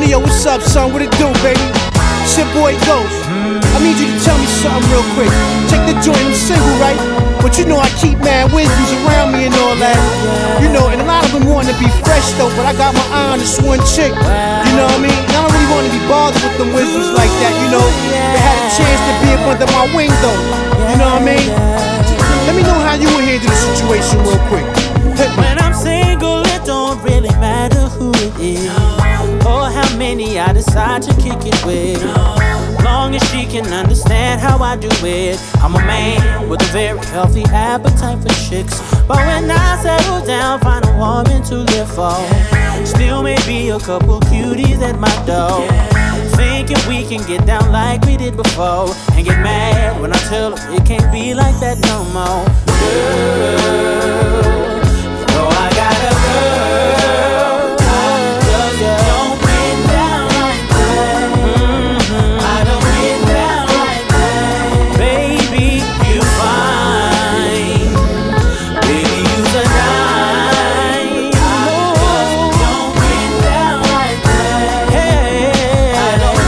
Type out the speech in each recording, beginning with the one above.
Yo, what's up, son? What it do, baby? It's your boy Ghost. I need you to tell me something real quick. Check the joint, I'm single, right? But you know I keep mad wisdoms around me and all that. You know, and a lot of them want to be fresh though, but I got my eye on this one chick. You know what I mean? And I don't really want to be bothered with them wisdoms like that, you know? They had a chance to be up under my wing though. You know what I mean? Let me know how you would handle the situation real quick. When I'm single, it don't really matter who it is or how many I decide to kick it with. Long as she can understand how I do it. I'm a man with a very healthy appetite for chicks, but when I settle down, find a woman to live for. Still may be a couple cuties at my door, thinking we can get down like we did before, and get mad when I tell her it can't be like that no more. Girl, you know I got a girl. Don't get down like that. I don't get down like that. Baby, you fine. Baby, you's a dime. Don't get down like that. Hey, I don't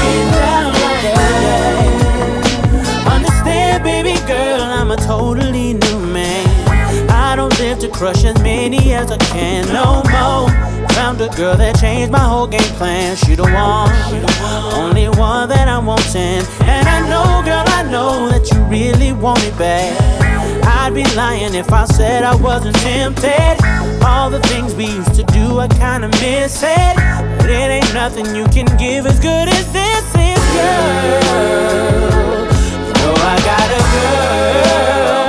get down like that. Understand, baby girl, I'm a totally new man. I don't live to crush as many as I can no more. Found a girl that changed my whole game plan. She the one, only one that I'm wanting. And I know, girl, I know that you really want me bad. I'd be lying if I said I wasn't tempted. All the things we used to do, I kinda miss it. But it ain't nothing you can give as good as this is, girl. You know I got a girl.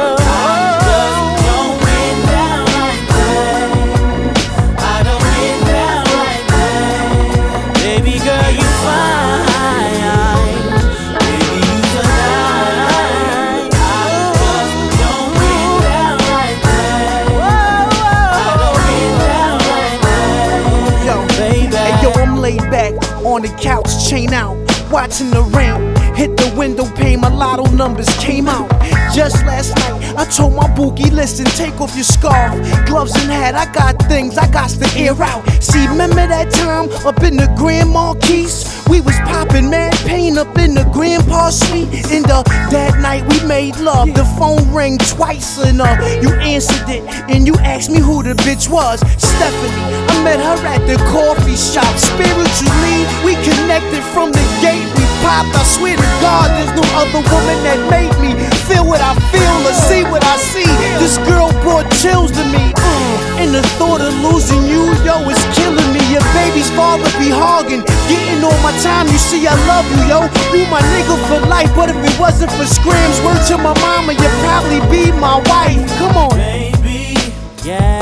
Back on the couch, chain out, watching the rain hit the window pane. My lotto numbers came out. Just last night, I told my bookie, listen, take off your scarf, gloves and hat. I got things I got to air out. See, remember that time up in the Grand Marquis? We was popping mad pain up in the grandpa's suite. In that night we made love. The phone rang twice and you answered it and you asked me who the bitch was. Stephanie, I met her at the coffee shop. Spiritually, we connected from the gate. We popped. I swear to God, there's no other woman that made me feel what I feel or see what I see. This girl brought chills to me. And the thought of losing you, yo, is killing me. Your baby's father be hogging, getting all my time. You see, I love you, yo. You my nigga for life. But if it wasn't for screams, word to my mama, you'd probably be my wife. Come on, baby, yeah.